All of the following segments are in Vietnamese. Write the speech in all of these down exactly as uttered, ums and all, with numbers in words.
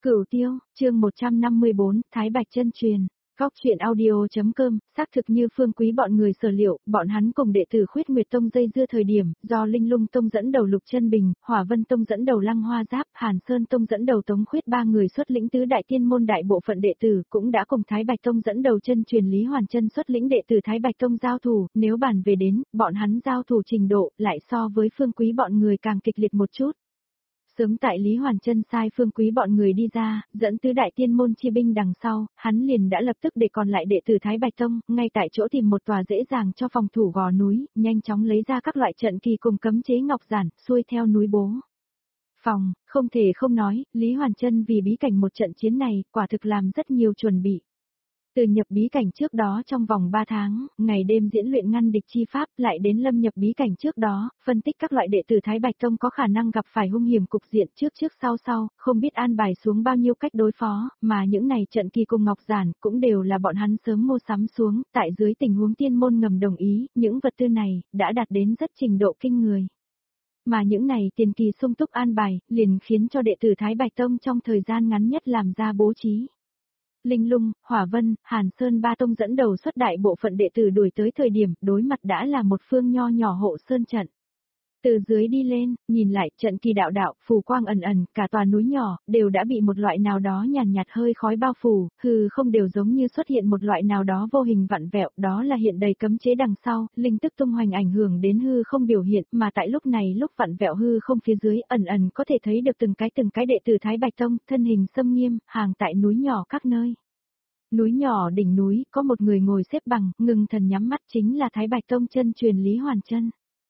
Cửu Tiêu, chương một trăm năm mươi bốn, Thái Bạch chân truyền. Góc truyện audio.com, xác thực như Phương Quý bọn người sở liệu, bọn hắn cùng đệ tử Khuyết Nguyệt Tông dây dưa thời điểm, do Linh Lung Tông dẫn đầu Lục Chân Bình, Hỏa Vân Tông dẫn đầu Lăng Hoa Giáp, Hàn Sơn Tông dẫn đầu Tống Khuyết ba người xuất lĩnh tứ đại tiên môn đại bộ phận đệ tử, cũng đã cùng Thái Bạch Tông dẫn đầu chân truyền Lý Hoàn Chân xuất lĩnh đệ tử Thái Bạch Tông giao thủ, nếu bàn về đến, bọn hắn giao thủ trình độ, lại so với Phương Quý bọn người càng kịch liệt một chút. Sớm tại Lý Hoàn Chân sai Phương Quý bọn người đi ra, dẫn tứ đại tiên môn chi binh đằng sau, hắn liền đã lập tức để còn lại đệ tử Thái Bạch Tông, ngay tại chỗ tìm một tòa dễ dàng cho phòng thủ gò núi, nhanh chóng lấy ra các loại trận kỳ cùng cấm chế ngọc giản, xuôi theo núi bố. Phòng, không thể không nói, Lý Hoàn Chân vì bí cảnh một trận chiến này, quả thực làm rất nhiều chuẩn bị. Từ nhập bí cảnh trước đó trong vòng ba tháng, ngày đêm diễn luyện ngăn địch chi pháp, lại đến lâm nhập bí cảnh trước đó, phân tích các loại đệ tử Thái Bạch Tông có khả năng gặp phải hung hiểm cục diện trước trước sau sau, không biết an bài xuống bao nhiêu cách đối phó, mà những này trận kỳ cùng ngọc giản cũng đều là bọn hắn sớm mua sắm xuống, tại dưới tình huống tiên môn ngầm đồng ý, những vật tư này đã đạt đến rất trình độ kinh người. Mà những này tiền kỳ sung túc an bài, liền khiến cho đệ tử Thái Bạch Tông trong thời gian ngắn nhất làm ra bố trí. Linh Lung, Hỏa Vân, Hàn Sơn ba tông dẫn đầu xuất đại bộ phận đệ tử đuổi tới thời điểm, đối mặt đã là một phương nho nhỏ hộ sơn trận. Từ dưới đi lên, nhìn lại, trận kỳ đạo đạo, phù quang ẩn ẩn, cả tòa núi nhỏ, đều đã bị một loại nào đó nhàn nhạt hơi khói bao phủ, hư không đều giống như xuất hiện một loại nào đó vô hình vặn vẹo, đó là hiện đầy cấm chế đằng sau, linh tức tung hoành ảnh hưởng đến hư không biểu hiện, mà tại lúc này lúc vặn vẹo hư không phía dưới, ẩn ẩn có thể thấy được từng cái từng cái đệ tử Thái Bạch Tông, thân hình xâm nghiêm, hàng tại núi nhỏ các nơi. Núi nhỏ đỉnh núi, có một người ngồi xếp bằng, ngừng thần nhắm mắt chính là Thái Bạch Tông chân truyền Lý Hoàn Chân.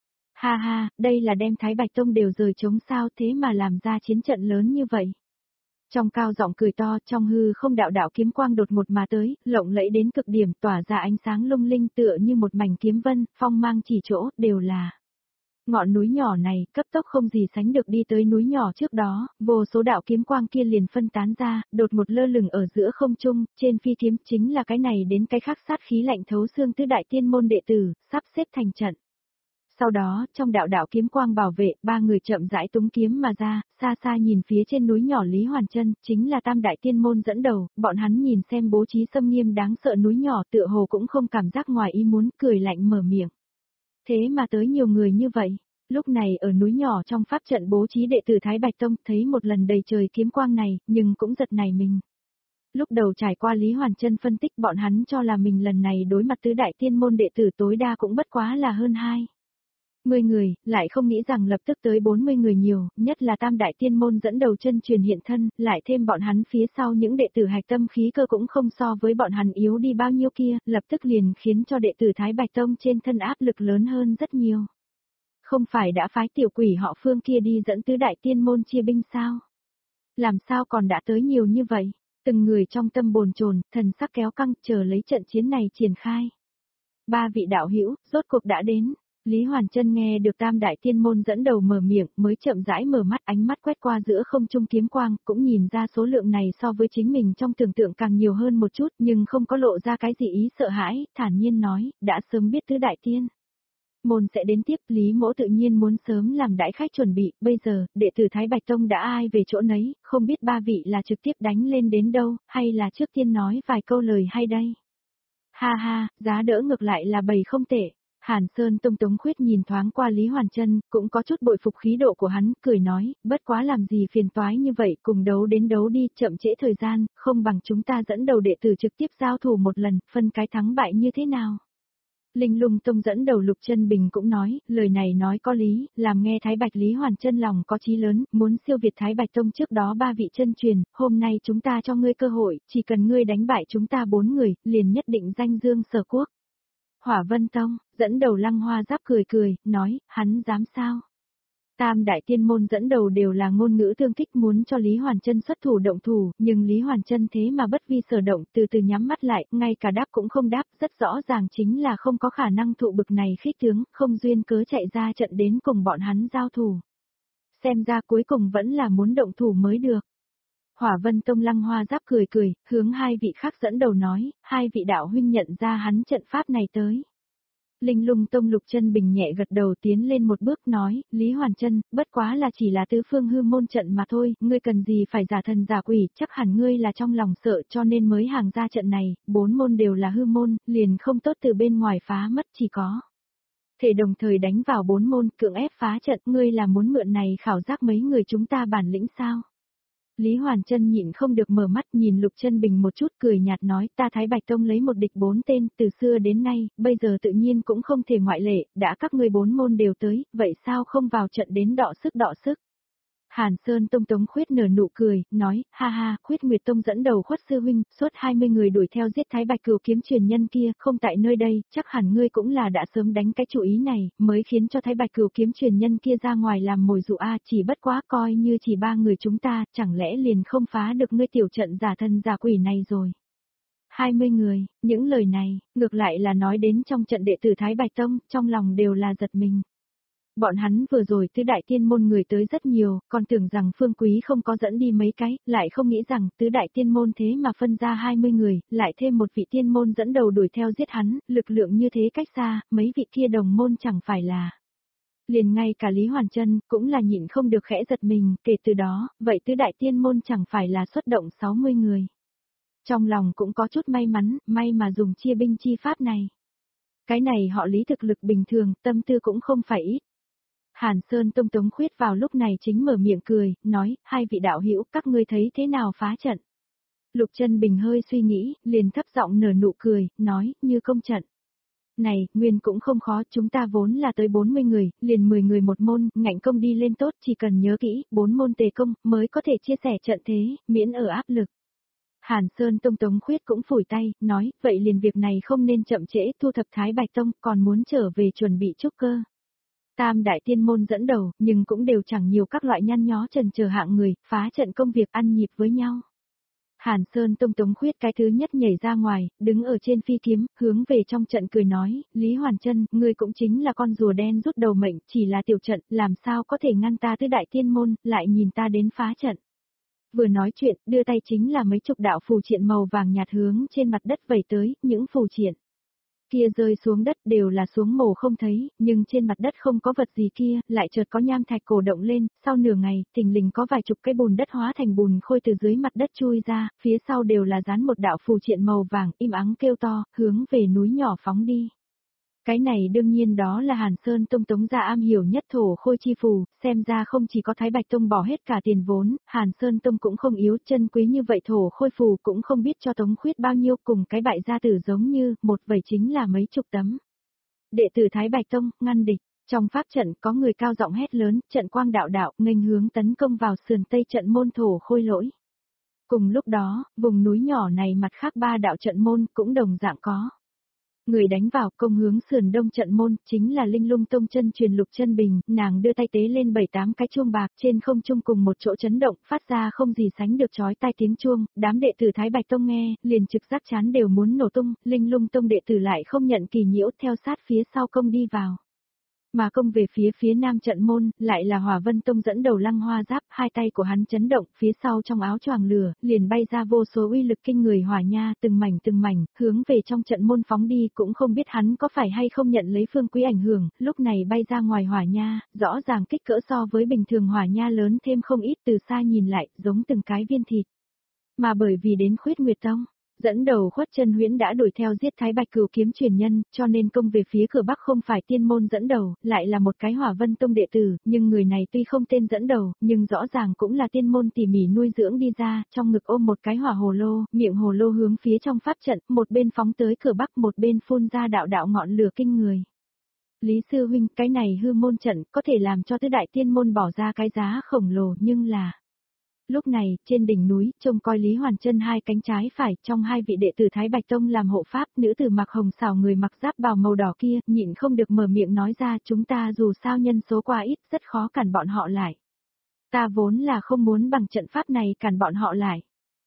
Ha ha, đây là đem Thái Bạch Tông đều rời trống sao thế mà làm ra chiến trận lớn như vậy. Trong cao giọng cười to, trong hư không đạo đạo kiếm quang đột ngột mà tới, lộng lẫy đến cực điểm, tỏa ra ánh sáng lung linh tựa như một mảnh kiếm vân, phong mang chỉ chỗ, đều là. Ngọn núi nhỏ này, cấp tốc không gì sánh được đi tới núi nhỏ trước đó, vô số đạo kiếm quang kia liền phân tán ra, đột một lơ lửng ở giữa không trung, trên phi kiếm chính là cái này đến cái khác sát khí lạnh thấu xương tứ đại tiên môn đệ tử, sắp xếp thành trận. Sau đó, trong đạo đạo kiếm quang bảo vệ, ba người chậm rãi túng kiếm mà ra, xa xa nhìn phía trên núi nhỏ Lý Hoàn Chân, chính là tam đại tiên môn dẫn đầu, bọn hắn nhìn xem bố trí xâm nghiêm đáng sợ núi nhỏ tựa hồ cũng không cảm giác ngoài ý muốn, cười lạnh mở miệng. Thế mà tới nhiều người như vậy, lúc này ở núi nhỏ trong pháp trận bố trí đệ tử Thái Bạch Tông thấy một lần đầy trời kiếm quang này, nhưng cũng giật nảy mình. Lúc đầu trải qua Lý Hoàn Chân phân tích bọn hắn cho là mình lần này đối mặt tứ đại tiên môn đệ tử tối đa cũng bất quá là hơn hai. Mười người, lại không nghĩ rằng lập tức tới bốn mươi người nhiều, nhất là tam đại tiên môn dẫn đầu chân truyền hiện thân, lại thêm bọn hắn phía sau những đệ tử hạch tâm khí cơ cũng không so với bọn hắn yếu đi bao nhiêu kia, lập tức liền khiến cho đệ tử Thái Bạch Tông trên thân áp lực lớn hơn rất nhiều. Không phải đã phái tiểu quỷ họ Phương kia đi dẫn tứ đại tiên môn chia binh sao? Làm sao còn đã tới nhiều như vậy? Từng người trong tâm bồn chồn, thần sắc kéo căng chờ lấy trận chiến này triển khai. Ba vị đạo hữu, rốt cuộc đã đến. Lý Hoàn Chân nghe được tam đại tiên môn dẫn đầu mở miệng, mới chậm rãi mở mắt, ánh mắt quét qua giữa không trung kiếm quang, cũng nhìn ra số lượng này so với chính mình trong tưởng tượng càng nhiều hơn một chút, nhưng không có lộ ra cái gì ý sợ hãi, thản nhiên nói, đã sớm biết tứ đại tiên môn sẽ đến tiếp, Lý Mỗ tự nhiên muốn sớm làm đãi khách chuẩn bị, bây giờ, đệ tử Thái Bạch Tông đã ai về chỗ nấy, không biết ba vị là trực tiếp đánh lên đến đâu, hay là trước tiên nói vài câu lời hay đây. Ha ha, giá đỡ ngược lại là bầy không tệ. Hàn Sơn Tông Tống Khuyết nhìn thoáng qua Lý Hoàn Chân, cũng có chút bội phục khí độ của hắn, cười nói, bất quá làm gì phiền toái như vậy, cùng đấu đến đấu đi, chậm trễ thời gian, không bằng chúng ta dẫn đầu đệ tử trực tiếp giao thủ một lần, phân cái thắng bại như thế nào. Linh Lung Tông dẫn đầu Lục Chân Bình cũng nói, lời này nói có lý, làm nghe Thái Bạch Lý Hoàn Chân lòng có chí lớn, muốn siêu việt Thái Bạch Tông trước đó ba vị chân truyền, hôm nay chúng ta cho ngươi cơ hội, chỉ cần ngươi đánh bại chúng ta bốn người, liền nhất định danh dương sở quốc. Hỏa Vân Tông, dẫn đầu Lăng Hoa Giáp cười cười, nói, hắn dám sao? Tam đại tiên môn dẫn đầu đều là ngôn ngữ tương kích muốn cho Lý Hoàn Chân xuất thủ động thủ, nhưng Lý Hoàn Chân thế mà bất vi sở động, từ từ nhắm mắt lại, ngay cả đáp cũng không đáp, rất rõ ràng chính là không có khả năng thụ bực này khích tướng, không duyên cớ chạy ra trận đến cùng bọn hắn giao thủ. Xem ra cuối cùng vẫn là muốn động thủ mới được. Hỏa Vân Tông Lăng Hoa Giáp cười cười, hướng hai vị khác dẫn đầu nói, hai vị đạo huynh nhận ra hắn trận pháp này tới. Linh Lung Tông Lục Chân Bình nhẹ gật đầu tiến lên một bước nói, Lý Hoàn Chân, bất quá là chỉ là tứ phương hư môn trận mà thôi, ngươi cần gì phải giả thần giả quỷ, chắc hẳn ngươi là trong lòng sợ cho nên mới hàng ra trận này, bốn môn đều là hư môn, liền không tốt từ bên ngoài phá mất chỉ có. Thể đồng thời đánh vào bốn môn cưỡng ép phá trận, ngươi là muốn mượn này khảo giác mấy người chúng ta bản lĩnh sao? Lý Hoàn Chân nhịn không được mở mắt nhìn Lục Chân Bình một chút cười nhạt nói ta Thái Bạch Tông lấy một địch bốn tên từ xưa đến nay, bây giờ tự nhiên cũng không thể ngoại lệ, đã các ngươi bốn môn đều tới, vậy sao không vào trận đến đọ sức đọ sức. Hàn Sơn Tông Tống Khuyết nở nụ cười, nói, ha ha, Khuyết Nguyệt Tông dẫn đầu Khuất sư huynh, suốt hai mươi người đuổi theo giết Thái Bạch Cửu kiếm truyền nhân kia, không tại nơi đây, chắc hẳn ngươi cũng là đã sớm đánh cái chủ ý này, mới khiến cho Thái Bạch Cửu kiếm truyền nhân kia ra ngoài làm mồi dụ a, chỉ bất quá coi như chỉ ba người chúng ta, chẳng lẽ liền không phá được ngươi tiểu trận giả thân giả quỷ này rồi. hai mươi người, những lời này, ngược lại là nói đến trong trận đệ tử Thái Bạch Tông, trong lòng đều là giật mình. Bọn hắn vừa rồi tứ đại tiên môn người tới rất nhiều, còn tưởng rằng Phương Quý không có dẫn đi mấy cái, lại không nghĩ rằng tứ đại tiên môn thế mà phân ra hai mươi người, lại thêm một vị tiên môn dẫn đầu đuổi theo giết hắn, lực lượng như thế cách xa, mấy vị kia đồng môn chẳng phải là. Liền ngay cả Lý Hoàn Chân cũng là nhịn không được khẽ giật mình, kể từ đó, vậy tứ đại tiên môn chẳng phải là xuất động sáu mươi người. Trong lòng cũng có chút may mắn, may mà dùng chia binh chi pháp này. Cái này họ Lý thực lực bình thường, tâm tư cũng không phải ít. Hàn Sơn Tông Tống Khuyết vào lúc này chính mở miệng cười, nói, hai vị đạo hữu các ngươi thấy thế nào phá trận. Lục Chân Bình hơi suy nghĩ, liền thấp giọng nở nụ cười, nói, như công trận. Này, nguyên cũng không khó, chúng ta vốn là tới bốn mươi người, liền mười người một môn, ngạnh công đi lên tốt, chỉ cần nhớ kỹ, bốn môn tề công, mới có thể chia sẻ trận thế, miễn ở áp lực. Hàn Sơn Tông Tống Khuyết cũng phủi tay, nói, vậy liền việc này không nên chậm trễ, thu thập Thái Bạch Tông, còn muốn trở về chuẩn bị trúc cơ. Tam đại tiên môn dẫn đầu, nhưng cũng đều chẳng nhiều các loại nhăn nhó trần chờ hạng người, phá trận công việc ăn nhịp với nhau. Hàn Sơn Tông Tống Khuyết cái thứ nhất nhảy ra ngoài, đứng ở trên phi kiếm, hướng về trong trận cười nói, Lý Hoàn Chân, ngươi cũng chính là con rùa đen rút đầu mệnh, chỉ là tiểu trận, làm sao có thể ngăn ta tứ đại tiên môn, lại nhìn ta đến phá trận. Vừa nói chuyện, đưa tay chính là mấy chục đạo phù triện màu vàng nhạt hướng trên mặt đất vẩy tới, những phù triện kia rơi xuống đất đều là xuống mồ không thấy, nhưng trên mặt đất không có vật gì kia, lại chợt có nham thạch cổ động lên, sau nửa ngày, thình lình có vài chục cái bùn đất hóa thành bùn khôi từ dưới mặt đất chui ra, phía sau đều là dán một đạo phù triện màu vàng, im ắng kêu to, hướng về núi nhỏ phóng đi. Cái này đương nhiên đó là Hàn Sơn Tông Tống gia am hiểu nhất thổ khôi chi phù, xem ra không chỉ có Thái Bạch Tông bỏ hết cả tiền vốn, Hàn Sơn Tông cũng không yếu, chân quý như vậy thổ khôi phù cũng không biết cho Tống Khuyết bao nhiêu, cùng cái bại gia tử giống như, một vẩy chính là mấy chục tấm. Đệ tử Thái Bạch Tông, ngăn địch, trong pháp trận có người cao giọng hét lớn, trận quang đạo đạo, nghênh hướng tấn công vào sườn tây trận môn thổ khôi lỗi. Cùng lúc đó, vùng núi nhỏ này mặt khác ba đạo trận môn cũng đồng dạng có. Người đánh vào công hướng sườn đông trận môn, chính là Linh Lung Tông chân truyền Lục Chân Bình, nàng đưa tay tế lên bảy tám cái chuông bạc trên không trung cùng một chỗ chấn động, phát ra không gì sánh được chói tai tiếng chuông, đám đệ tử Thái Bạch Tông nghe, liền trực giác chán đều muốn nổ tung, Linh Lung Tông đệ tử lại không nhận kỳ nhiễu theo sát phía sau công đi vào. Mà công về phía phía nam trận môn, lại là Hỏa Vân Tông dẫn đầu Lăng Hoa Giáp, hai tay của hắn chấn động, phía sau trong áo choàng lửa, liền bay ra vô số uy lực kinh người hỏa nha, từng mảnh từng mảnh, hướng về trong trận môn phóng đi, cũng không biết hắn có phải hay không nhận lấy Phương Quý ảnh hưởng, lúc này bay ra ngoài hỏa nha, rõ ràng kích cỡ so với bình thường hỏa nha lớn thêm không ít, từ xa nhìn lại, giống từng cái viên thịt. Mà bởi vì đến Khuyết Nguyệt Tông, dẫn đầu Khuất Chân Huyễn đã đuổi theo giết Thái Bạch Cửu kiếm truyền nhân, cho nên công về phía cửa Bắc không phải tiên môn dẫn đầu, lại là một cái Hỏa Vân Tông đệ tử, nhưng người này tuy không tên dẫn đầu, nhưng rõ ràng cũng là tiên môn tỉ mỉ nuôi dưỡng đi ra, trong ngực ôm một cái hỏa hồ lô, miệng hồ lô hướng phía trong pháp trận, một bên phóng tới cửa Bắc, một bên phun ra đạo đạo ngọn lửa kinh người. Lý sư huynh, cái này hư môn trận có thể làm cho tứ đại tiên môn bỏ ra cái giá khổng lồ, nhưng là lúc này, trên đỉnh núi, trông coi Lý Hoàn Chân hai cánh trái phải, trong hai vị đệ tử Thái Bạch Tông làm hộ pháp, nữ tử mặc hồng xảo người mặc giáp bào màu đỏ kia, nhịn không được mở miệng nói ra, chúng ta dù sao nhân số quá ít, rất khó cản bọn họ lại. Ta vốn là không muốn bằng trận pháp này cản bọn họ lại.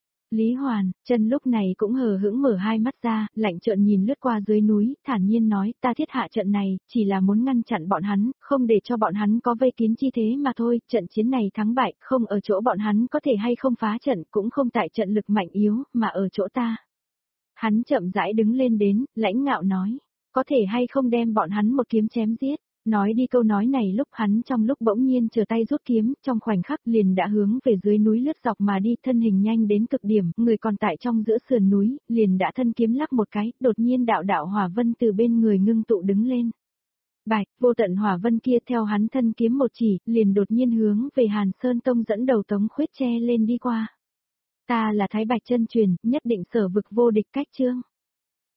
Lý Hoàn Chân lúc này cũng hờ hững mở hai mắt ra, lạnh trợn nhìn lướt qua dưới núi, thản nhiên nói, ta thiết hạ trận này, chỉ là muốn ngăn chặn bọn hắn, không để cho bọn hắn có vây kín chi thế mà thôi, trận chiến này thắng bại, không ở chỗ bọn hắn có thể hay không phá trận, cũng không tại trận lực mạnh yếu, mà ở chỗ ta. Hắn chậm rãi đứng lên đến, lãnh ngạo nói, có thể hay không đem bọn hắn một kiếm chém giết. Nói đi câu nói này lúc hắn trong lúc bỗng nhiên trở tay rút kiếm, trong khoảnh khắc liền đã hướng về dưới núi lướt dọc mà đi, thân hình nhanh đến cực điểm, người còn tại trong giữa sườn núi, liền đã thân kiếm lắc một cái, đột nhiên đạo đạo hỏa vân từ bên người ngưng tụ đứng lên. Bạch, vô tận hỏa vân kia theo hắn thân kiếm một chỉ, liền đột nhiên hướng về Hàn Sơn Tông dẫn đầu Tống Khuyết che lên đi qua. Ta là Thái Bạch chân truyền, nhất định sở vực vô địch cách chương.